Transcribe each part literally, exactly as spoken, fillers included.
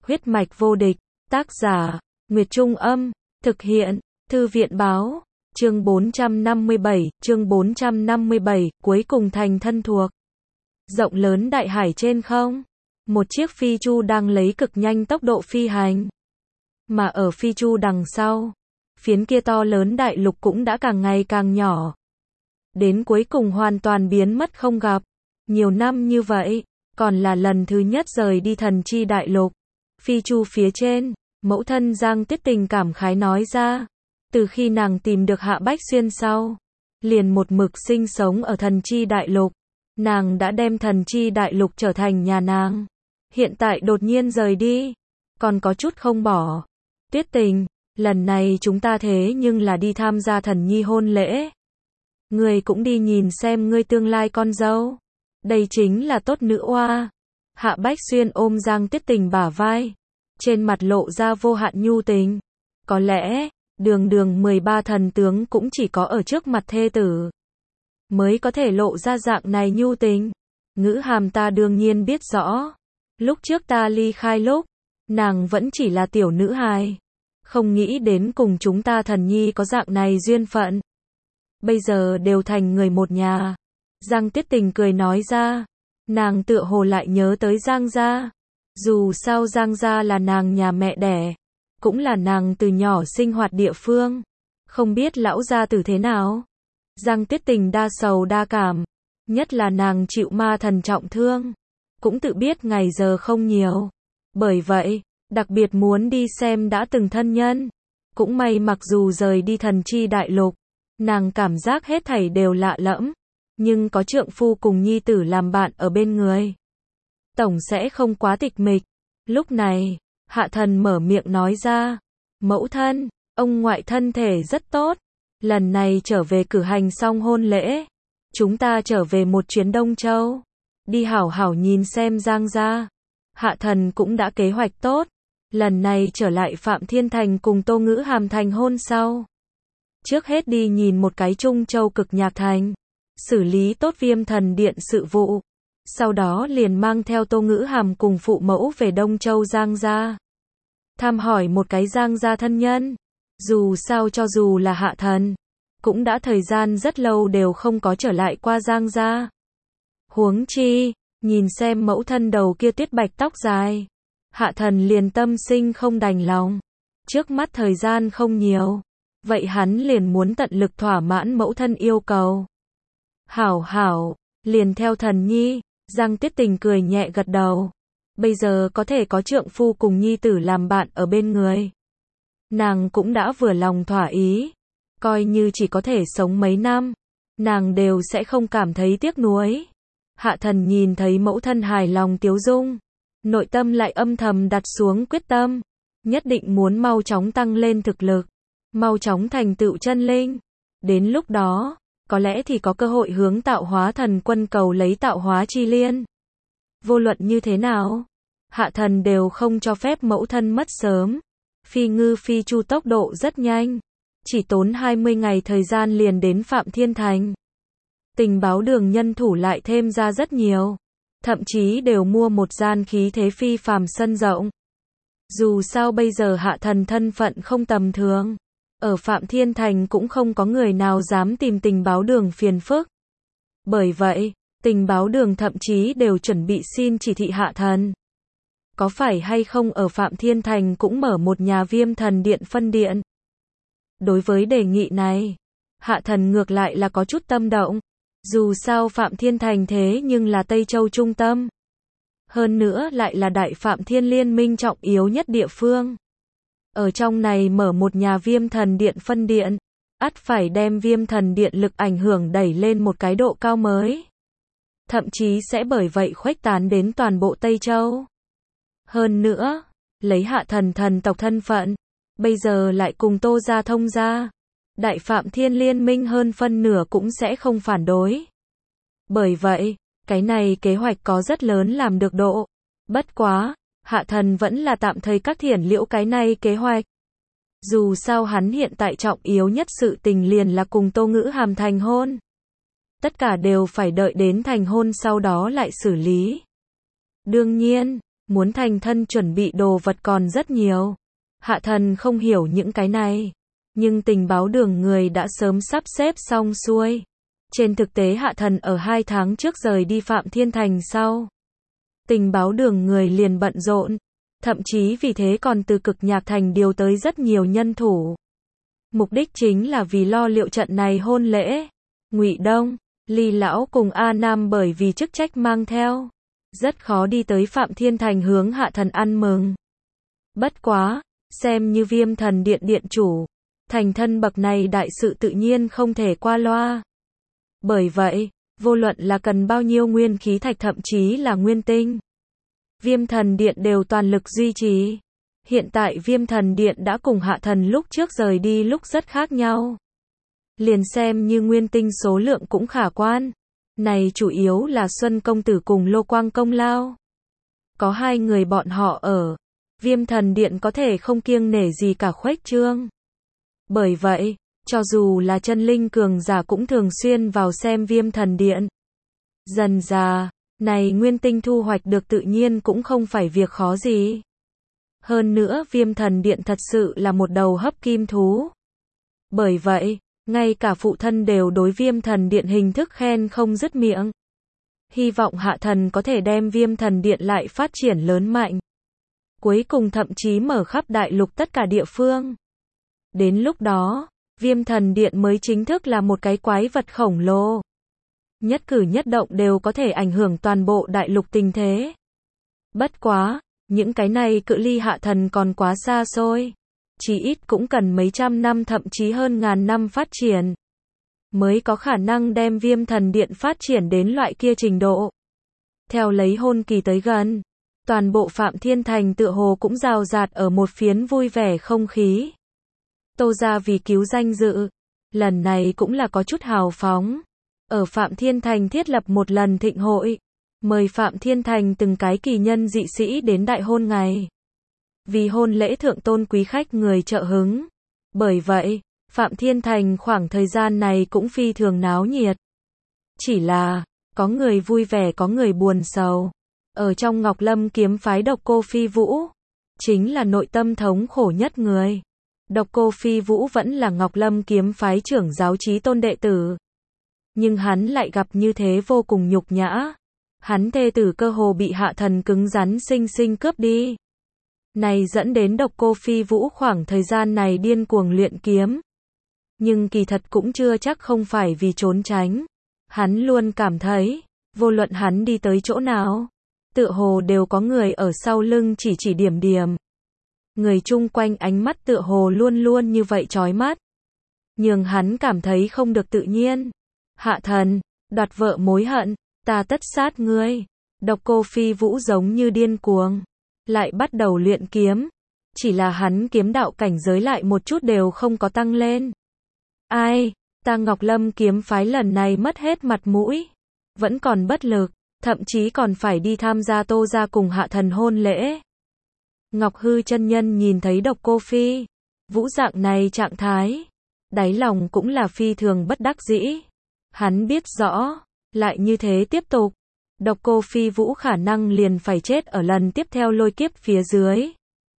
Huyết mạch vô địch, tác giả, Nguyệt Trung Âm, thực hiện, Thư viện Báo, chương bốn trăm năm mươi bảy, chương bốn trăm năm mươi bảy, cuối cùng thành thân thuộc. Rộng lớn đại hải trên không, một chiếc phi chu đang lấy cực nhanh tốc độ phi hành. Mà ở phi chu đằng sau, phiến kia to lớn đại lục cũng đã càng ngày càng nhỏ. Đến cuối cùng hoàn toàn biến mất không gặp. Nhiều năm như vậy, còn là lần thứ nhất rời đi thần chi đại lục. Phi chu phía trên, mẫu thân Giang Tiết Tình cảm khái nói ra. Từ khi nàng tìm được Hạ Bách Xuyên sau, liền một mực sinh sống ở thần chi đại lục. Nàng đã đem thần chi đại lục trở thành nhà nàng. Hiện tại đột nhiên rời đi, còn có chút không bỏ. Tiết Tình, lần này chúng ta thế nhưng là đi tham gia thần nhi hôn lễ. Ngươi cũng đi nhìn xem ngươi tương lai con dâu. Đây chính là tốt nữ oa. Hạ Bách Xuyên ôm Giang Tiết Tình bả vai, trên mặt lộ ra vô hạn nhu tình. Có lẽ, đường đường mười ba thần tướng cũng chỉ có ở trước mặt thê tử mới có thể lộ ra dạng này nhu tình. Ngữ Hàm ta đương nhiên biết rõ. Lúc trước ta ly khai lúc, nàng vẫn chỉ là tiểu nữ hài. Không nghĩ đến cùng chúng ta thần nhi có dạng này duyên phận. Bây giờ đều thành người một nhà. Giang Tiết Tình cười nói ra. Nàng tựa hồ lại nhớ tới Giang gia. Dù sao Giang gia là nàng nhà mẹ đẻ, cũng là nàng từ nhỏ sinh hoạt địa phương. Không biết lão gia tử thế nào? Giang Tiết Tình đa sầu đa cảm. Nhất là nàng chịu ma thần trọng thương, cũng tự biết ngày giờ không nhiều. Bởi vậy, đặc biệt muốn đi xem đã từng thân nhân. Cũng may mặc dù rời đi thần chi đại lục, nàng cảm giác hết thảy đều lạ lẫm. Nhưng có trượng phu cùng nhi tử làm bạn ở bên người, tổng sẽ không quá tịch mịch. Lúc này, Hạ Thần mở miệng nói ra. Mẫu thân, ông ngoại thân thể rất tốt. Lần này trở về cử hành xong hôn lễ, chúng ta trở về một chuyến Đông Châu, đi hảo hảo nhìn xem Giang gia. Hạ Thần cũng đã kế hoạch tốt. Lần này trở lại Phạm Thiên Thành cùng Tô Ngữ Hàm thành hôn sau, trước hết đi nhìn một cái Trung Châu Cực Nhạc Thành, xử lý tốt Viêm Thần Điện sự vụ. Sau đó liền mang theo Tô Ngữ Hàm cùng phụ mẫu về Đông Châu Giang gia, thăm hỏi một cái Giang gia thân nhân. Dù sao cho dù là Hạ Thần, cũng đã thời gian rất lâu đều không có trở lại qua Giang gia. Huống chi, nhìn xem mẫu thân đầu kia tuyết bạch tóc dài, Hạ Thần liền tâm sinh không đành lòng. Trước mắt thời gian không nhiều, vậy hắn liền muốn tận lực thỏa mãn mẫu thân yêu cầu. Hảo hảo, liền theo thần nhi. Giang Tiết Tình cười nhẹ gật đầu. Bây giờ có thể có trượng phu cùng nhi tử làm bạn ở bên người, nàng cũng đã vừa lòng thỏa ý. Coi như chỉ có thể sống mấy năm, nàng đều sẽ không cảm thấy tiếc nuối. Hạ Thần nhìn thấy mẫu thân hài lòng tiếu dung, nội tâm lại âm thầm đặt xuống quyết tâm, nhất định muốn mau chóng tăng lên thực lực, mau chóng thành tựu chân linh. Đến lúc đó, có lẽ thì có cơ hội hướng Tạo Hóa Thần Quân cầu lấy Tạo Hóa Chi Liên. Vô luận như thế nào, Hạ Thần đều không cho phép mẫu thân mất sớm. Phi ngư phi chu tốc độ rất nhanh, chỉ tốn hai mươi ngày thời gian liền đến Phạm Thiên Thành. Tình báo đường nhân thủ lại thêm ra rất nhiều, thậm chí đều mua một gian khí thế phi phàm sân rộng. Dù sao bây giờ Hạ Thần thân phận không tầm thường, ở Phạm Thiên Thành cũng không có người nào dám tìm tình báo đường phiền phức. Bởi vậy, tình báo đường thậm chí đều chuẩn bị xin chỉ thị Hạ Thần, có phải hay không ở Phạm Thiên Thành cũng mở một nhà Viêm Thần Điện phân điện. Đối với đề nghị này, Hạ Thần ngược lại là có chút tâm động. Dù sao Phạm Thiên Thành thế nhưng là Tây Châu trung tâm, hơn nữa lại là Đại Phạm Thiên liên minh trọng yếu nhất địa phương. Ở trong này mở một nhà Viêm Thần Điện phân điện, ắt phải đem Viêm Thần Điện lực ảnh hưởng đẩy lên một cái độ cao mới. Thậm chí sẽ bởi vậy khuếch tán đến toàn bộ Tây Châu. Hơn nữa, lấy Hạ Thần thần tộc thân phận, bây giờ lại cùng Tô gia thông gia, Đại Phạm Thiên liên minh hơn phân nửa cũng sẽ không phản đối. Bởi vậy, cái này kế hoạch có rất lớn làm được độ. Bất quá, Hạ Thần vẫn là tạm thời cắt thiển liễu cái này kế hoạch. Dù sao hắn hiện tại trọng yếu nhất sự tình liền là cùng Tô Ngữ Hàm thành hôn. Tất cả đều phải đợi đến thành hôn sau đó lại xử lý. Đương nhiên, Muốn thành thân chuẩn bị đồ vật còn rất nhiều. Hạ thần không hiểu những cái này. Nhưng tình báo đường người đã sớm sắp xếp xong xuôi. Trên thực tế hạ thần ở hai tháng trước rời đi Phạm Thiên Thành sau. Tình báo đường người liền bận rộn. Thậm chí vì thế còn từ Cực Nhạc Thành điều tới rất nhiều nhân thủ. Mục đích chính là vì lo liệu trận này hôn lễ. Ngụy Đông, Ly Lão cùng A Nam bởi vì chức trách mang theo. Rất khó đi tới Phạm Thiên Thành hướng hạ thần ăn mừng. Bất quá, xem như Viêm Thần Điện điện chủ. Thành thân bậc này đại sự tự nhiên không thể qua loa. Bởi vậy, vô luận là cần bao nhiêu nguyên khí thạch thậm chí là nguyên tinh. Viêm Thần Điện đều toàn lực duy trì. Hiện tại Viêm Thần Điện đã cùng hạ thần lúc trước rời đi lúc rất khác nhau. Liền xem như nguyên tinh số lượng cũng khả quan. Này chủ yếu là Xuân Công Tử cùng Lô Quang công lao. Có hai người bọn họ ở. Viêm Thần Điện có thể không kiêng nể gì cả khuếch trương. Bởi vậy, cho dù là chân linh cường giả cũng thường xuyên vào xem Viêm Thần Điện. Dần dà, này nguyên tinh thu hoạch được tự nhiên cũng không phải việc khó gì. Hơn nữa Viêm Thần Điện thật sự là một đầu hấp kim thú. Bởi vậy, ngay cả phụ thân đều đối Viêm Thần Điện hình thức khen không dứt miệng. Hy vọng hạ thần có thể đem Viêm Thần Điện lại phát triển lớn mạnh. Cuối cùng thậm chí mở khắp đại lục tất cả địa phương. Đến lúc đó, Viêm Thần Điện mới chính thức là một cái quái vật khổng lồ. Nhất cử nhất động đều có thể ảnh hưởng toàn bộ đại lục tình thế. Bất quá, những cái này cự ly hạ thần còn quá xa xôi. Chỉ ít cũng cần mấy trăm năm thậm chí hơn ngàn năm phát triển. Mới có khả năng đem Viêm Thần Điện phát triển đến loại kia trình độ. Theo lấy hôn kỳ tới gần, toàn bộ Phạm Thiên Thành tựa hồ cũng rào rạt ở một phiến vui vẻ không khí. Tô gia vì cứu danh dự, lần này cũng là có chút hào phóng. Ở Phạm Thiên Thành thiết lập một lần thịnh hội, mời Phạm Thiên Thành từng cái kỳ nhân dị sĩ đến đại hôn ngày. Vì hôn lễ thượng tôn quý khách người trợ hứng. Bởi vậy, Phạm Thiên Thành khoảng thời gian này cũng phi thường náo nhiệt. Chỉ là, có người vui vẻ có người buồn sầu. Ở trong Ngọc Lâm kiếm phái Độc Cô Phi Vũ, chính là nội tâm thống khổ nhất người. Độc Cô Phi Vũ vẫn là Ngọc Lâm kiếm phái trưởng giáo chí tôn đệ tử. Nhưng hắn lại gặp như thế vô cùng nhục nhã. Hắn thê tử cơ hồ bị hạ thần cứng rắn sinh sinh cướp đi. Này dẫn đến Độc Cô Phi Vũ khoảng thời gian này điên cuồng luyện kiếm. Nhưng kỳ thật cũng chưa chắc không phải vì trốn tránh. Hắn luôn cảm thấy, vô luận hắn đi tới chỗ nào, tựa hồ đều có người ở sau lưng chỉ chỉ điểm điểm. Người chung quanh ánh mắt tựa hồ luôn luôn như vậy chói mắt. Nhưng hắn cảm thấy không được tự nhiên. Hạ thần, đoạt vợ mối hận, ta tất sát ngươi. Độc Cô Phi Vũ giống như điên cuồng. Lại bắt đầu luyện kiếm. Chỉ là hắn kiếm đạo cảnh giới lại một chút đều không có tăng lên. Ai, ta Ngọc Lâm kiếm phái lần này mất hết mặt mũi. Vẫn còn bất lực, thậm chí còn phải đi tham gia Tô gia cùng hạ thần hôn lễ. Ngọc Hư chân nhân nhìn thấy Độc Cô Phi Vũ dạng này trạng thái, đáy lòng cũng là phi thường bất đắc dĩ. Hắn biết rõ, lại như thế tiếp tục, Độc Cô Phi Vũ khả năng liền phải chết ở lần tiếp theo lôi kiếp phía dưới.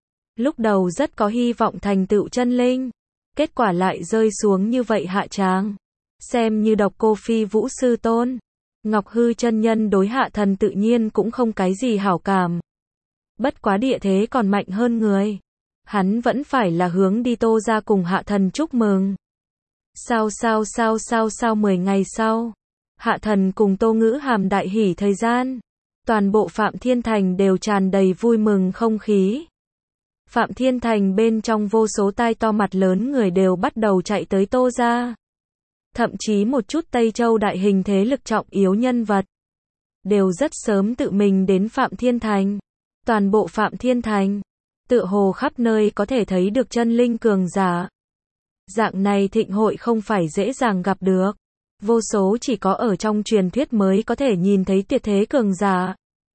Lúc đầu rất có hy vọng thành tựu chân linh, kết quả lại rơi xuống như vậy hạ tràng. Xem như Độc Cô Phi Vũ sư tôn, Ngọc Hư chân nhân đối hạ thần tự nhiên cũng không cái gì hảo cảm. Bất quá địa thế còn mạnh hơn người. Hắn vẫn phải là hướng đi Tô gia cùng hạ thần chúc mừng. Sao sao sao sao sao mười ngày sau, hạ thần cùng Tô Ngữ Hàm đại hỉ thời gian. Toàn bộ Phạm Thiên Thành đều tràn đầy vui mừng không khí. Phạm Thiên Thành bên trong vô số tai to mặt lớn người đều bắt đầu chạy tới Tô gia. Thậm chí một chút Tây Châu đại hình thế lực trọng yếu nhân vật đều rất sớm tự mình đến Phạm Thiên Thành. Toàn bộ Phạm Thiên Thành, tựa hồ khắp nơi có thể thấy được chân linh cường giả. Dạng này thịnh hội không phải dễ dàng gặp được. Vô số chỉ có ở trong truyền thuyết mới có thể nhìn thấy tuyệt thế cường giả.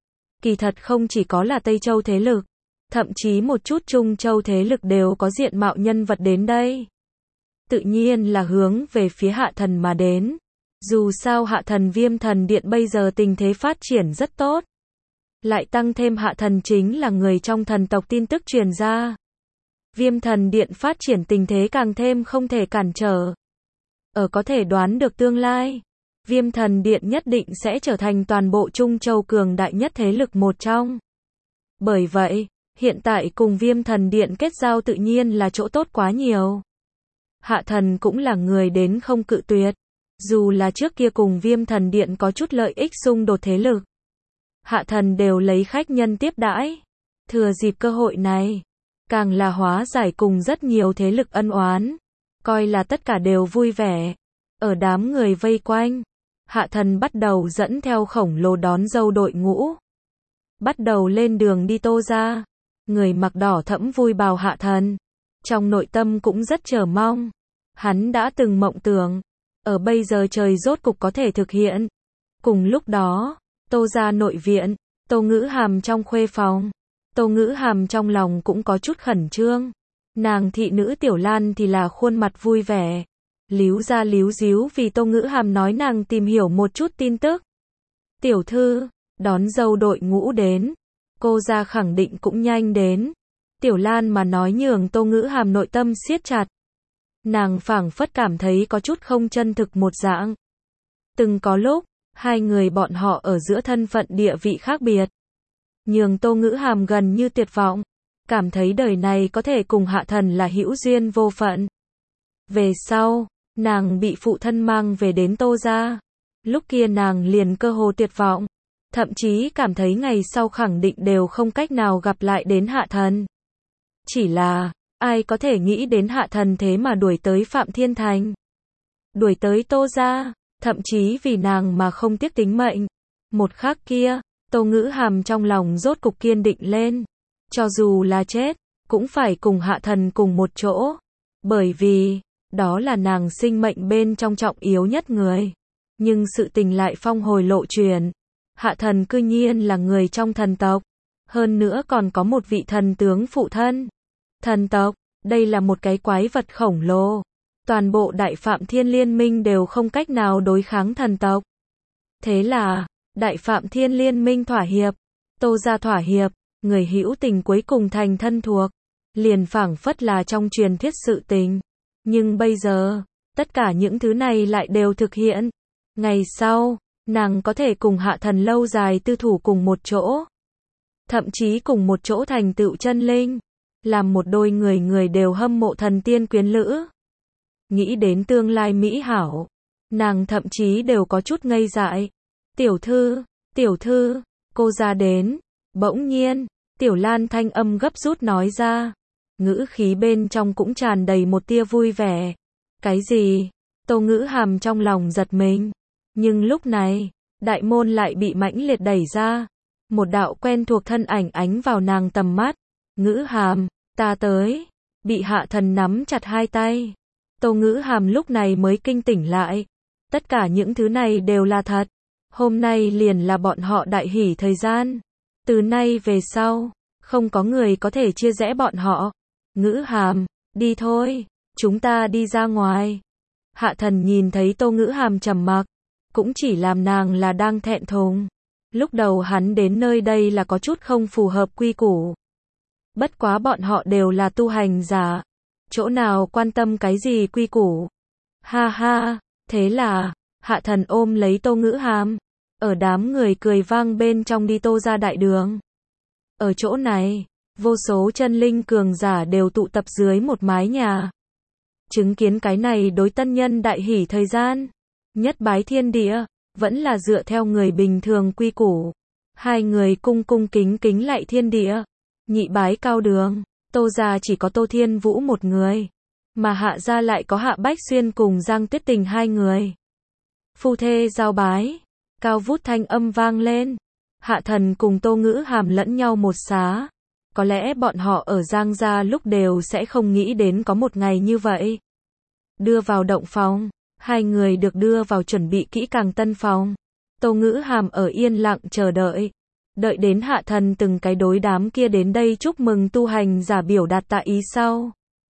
Kỳ thật không chỉ có là Tây Châu thế lực, thậm chí một chút Trung Châu thế lực đều có diện mạo nhân vật đến đây. Tự nhiên là hướng về phía hạ thần mà đến. Dù sao hạ thần Viêm Thần Điện bây giờ tình thế phát triển rất tốt. Lại tăng thêm Hạ Thần chính là người trong thần tộc tin tức truyền ra. Viêm thần điện phát triển tình thế càng thêm không thể cản trở. Ở có thể đoán được tương lai, Viêm thần điện nhất định sẽ trở thành toàn bộ Trung Châu cường đại nhất thế lực một trong. Bởi vậy, hiện tại cùng Viêm thần điện kết giao tự nhiên là chỗ tốt quá nhiều. Hạ Thần cũng là người đến không cự tuyệt. Dù là trước kia cùng Viêm thần điện có chút lợi ích xung đột thế lực, Hạ Thần đều lấy khách nhân tiếp đãi. Thừa dịp cơ hội này, càng là hóa giải cùng rất nhiều thế lực ân oán, coi là tất cả đều vui vẻ. Ở đám người vây quanh, Hạ Thần bắt đầu dẫn theo khổng lồ đón dâu đội ngũ, bắt đầu lên đường đi Tô gia. Người mặc đỏ thẫm vui bào Hạ Thần, trong nội tâm cũng rất chờ mong. Hắn đã từng mộng tưởng, ở bây giờ trời rốt cục có thể thực hiện. Cùng lúc đó, Tô gia nội viện, Tô Ngữ Hàm trong khuê phòng, Tô Ngữ Hàm trong lòng cũng có chút khẩn trương. Nàng thị nữ Tiểu Lan thì là khuôn mặt vui vẻ, líu ra líu díu vì Tô Ngữ Hàm nói nàng tìm hiểu một chút tin tức. Tiểu thư, đón dâu đội ngũ đến, cô gia khẳng định cũng nhanh đến. Tiểu Lan mà nói nhường Tô Ngữ Hàm nội tâm siết chặt. Nàng phảng phất cảm thấy có chút không chân thực một dạng. Từng có lúc, hai người bọn họ ở giữa thân phận địa vị khác biệt, nhường Tô Ngữ Hàm gần như tuyệt vọng, cảm thấy đời này có thể cùng Hạ Thần là hữu duyên vô phận. Về sau, nàng bị phụ thân mang về đến Tô gia. Lúc kia nàng liền cơ hồ tuyệt vọng, thậm chí cảm thấy ngày sau khẳng định đều không cách nào gặp lại đến Hạ Thần. Chỉ là, ai có thể nghĩ đến Hạ Thần thế mà đuổi tới Phạm Thiên Thành, đuổi tới Tô gia, thậm chí vì nàng mà không tiếc tính mệnh. Một khắc kia, Tô Ngữ Hàm trong lòng rốt cục kiên định lên, cho dù là chết, cũng phải cùng Hạ Thần cùng một chỗ, bởi vì, đó là nàng sinh mệnh bên trong trọng yếu nhất người. Nhưng sự tình lại phong hồi lộ truyền, Hạ Thần cư nhiên là người trong thần tộc, hơn nữa còn có một vị thần tướng phụ thân. Thần tộc, đây là một cái quái vật khổng lồ. Toàn bộ Đại Phạm Thiên Liên minh đều không cách nào đối kháng thần tộc. Thế là, Đại Phạm Thiên Liên minh thỏa hiệp, Tô gia thỏa hiệp, người hữu tình cuối cùng thành thân thuộc, liền phảng phất là trong truyền thuyết sự tình. Nhưng bây giờ, tất cả những thứ này lại đều thực hiện. Ngày sau, nàng có thể cùng Hạ Thần lâu dài tư thủ cùng một chỗ, thậm chí cùng một chỗ thành tựu chân linh, làm một đôi người người đều hâm mộ thần tiên quyến lữ. Nghĩ đến tương lai mỹ hảo, nàng thậm chí đều có chút ngây dại. Tiểu thư, tiểu thư, cô ra đến. Bỗng nhiên, Tiểu Lan thanh âm gấp rút nói ra, ngữ khí bên trong cũng tràn đầy một tia vui vẻ. Cái gì? Tô Ngữ Hàm trong lòng giật mình. Nhưng lúc này, đại môn lại bị mãnh liệt đẩy ra. Một đạo quen thuộc thân ảnh ánh vào nàng tầm mắt. Ngữ Hàm, ta tới. Bị Hạ Thần nắm chặt hai tay. Tô Ngữ Hàm lúc này mới kinh tỉnh lại. Tất cả những thứ này đều là thật. Hôm nay liền là bọn họ đại hỷ thời gian. Từ nay về sau, không có người có thể chia rẽ bọn họ. Ngữ Hàm, đi thôi, chúng ta đi ra ngoài. Hạ Thần nhìn thấy Tô Ngữ Hàm trầm mặc, cũng chỉ làm nàng là đang thẹn thùng. Lúc đầu hắn đến nơi đây là có chút không phù hợp quy củ. Bất quá bọn họ đều là tu hành giả, chỗ nào quan tâm cái gì quy củ. Ha ha, thế là, Hạ Thần ôm lấy Tô Ngữ Hàm, ở đám người cười vang bên trong đi Tô gia đại đường. Ở chỗ này, vô số chân linh cường giả đều tụ tập dưới một mái nhà. Chứng kiến cái này đối tân nhân đại hỷ thời gian, nhất bái thiên địa, vẫn là dựa theo người bình thường quy củ. Hai người cung cung kính kính lạy thiên địa, nhị bái cao đường. Tô gia chỉ có Tô Thiên Vũ một người, mà Hạ gia lại có Hạ Bách Xuyên cùng Giang Tuyết Tình hai người. Phu thê giao bái, cao vút thanh âm vang lên. Hạ Thần cùng Tô Ngữ Hàm lẫn nhau một xá. Có lẽ bọn họ ở Giang gia lúc đều sẽ không nghĩ đến có một ngày như vậy. Đưa vào động phòng, hai người được đưa vào chuẩn bị kỹ càng tân phòng. Tô Ngữ Hàm ở yên lặng chờ đợi. Đợi đến Hạ Thần từng cái đối đám kia đến đây chúc mừng tu hành giả biểu đạt tạ ý sau.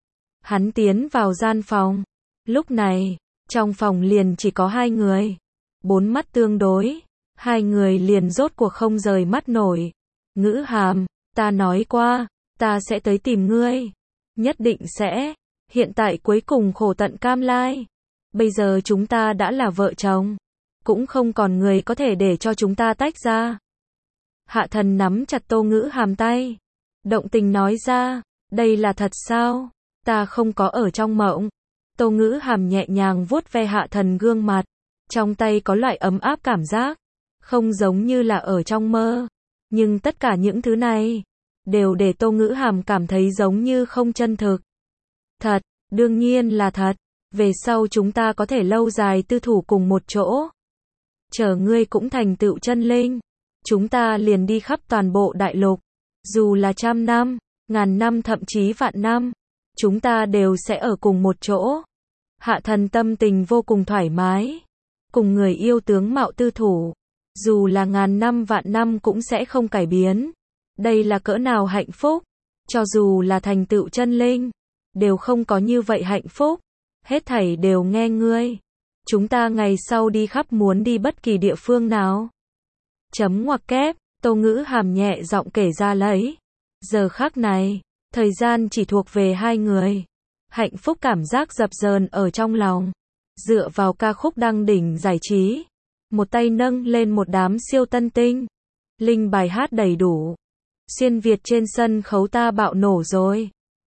Hắn tiến vào gian phòng. Lúc này, trong phòng liền chỉ có hai người. Bốn mắt tương đối. Hai người liền rốt cuộc không rời mắt nổi. Ngữ Hàm, ta nói qua, ta sẽ tới tìm ngươi. Nhất định sẽ. Hiện tại cuối cùng khổ tận cam lai. Bây giờ chúng ta đã là vợ chồng. Cũng không còn người có thể để cho chúng ta tách ra. Hạ Thần nắm chặt Tô Ngữ Hàm tay. Động tình nói ra, đây là thật sao? Ta không có ở trong mộng. Tô Ngữ Hàm nhẹ nhàng vuốt ve Hạ Thần gương mặt. Trong tay có loại ấm áp cảm giác. Không giống như là ở trong mơ. Nhưng tất cả những thứ này, đều để Tô Ngữ Hàm cảm thấy giống như không chân thực. Thật, đương nhiên là thật. Về sau chúng ta có thể lâu dài tư thủ cùng một chỗ. Chờ ngươi cũng thành tựu chân linh. Chúng ta liền đi khắp toàn bộ đại lục. Dù là trăm năm, ngàn năm thậm chí vạn năm. Chúng ta đều sẽ ở cùng một chỗ. Hạ Thần tâm tình vô cùng thoải mái. Cùng người yêu tướng mạo tư thủ. Dù là ngàn năm vạn năm cũng sẽ không cải biến. Đây là cỡ nào hạnh phúc. Cho dù là thành tựu chân linh, đều không có như vậy hạnh phúc. Hết thảy đều nghe ngươi. Chúng ta ngày sau đi khắp muốn đi bất kỳ địa phương nào. Chấm ngoặc kép, Tô Ngữ Hàm nhẹ giọng kể ra lấy. Giờ khắc này, thời gian chỉ thuộc về hai người. Hạnh phúc cảm giác dập dờn ở trong lòng. Dựa vào ca khúc đăng đỉnh giải trí. Một tay nâng lên một đám siêu tân tinh. Linh bài hát đầy đủ. Xuyên Việt trên sân khấu ta bạo nổ rồi.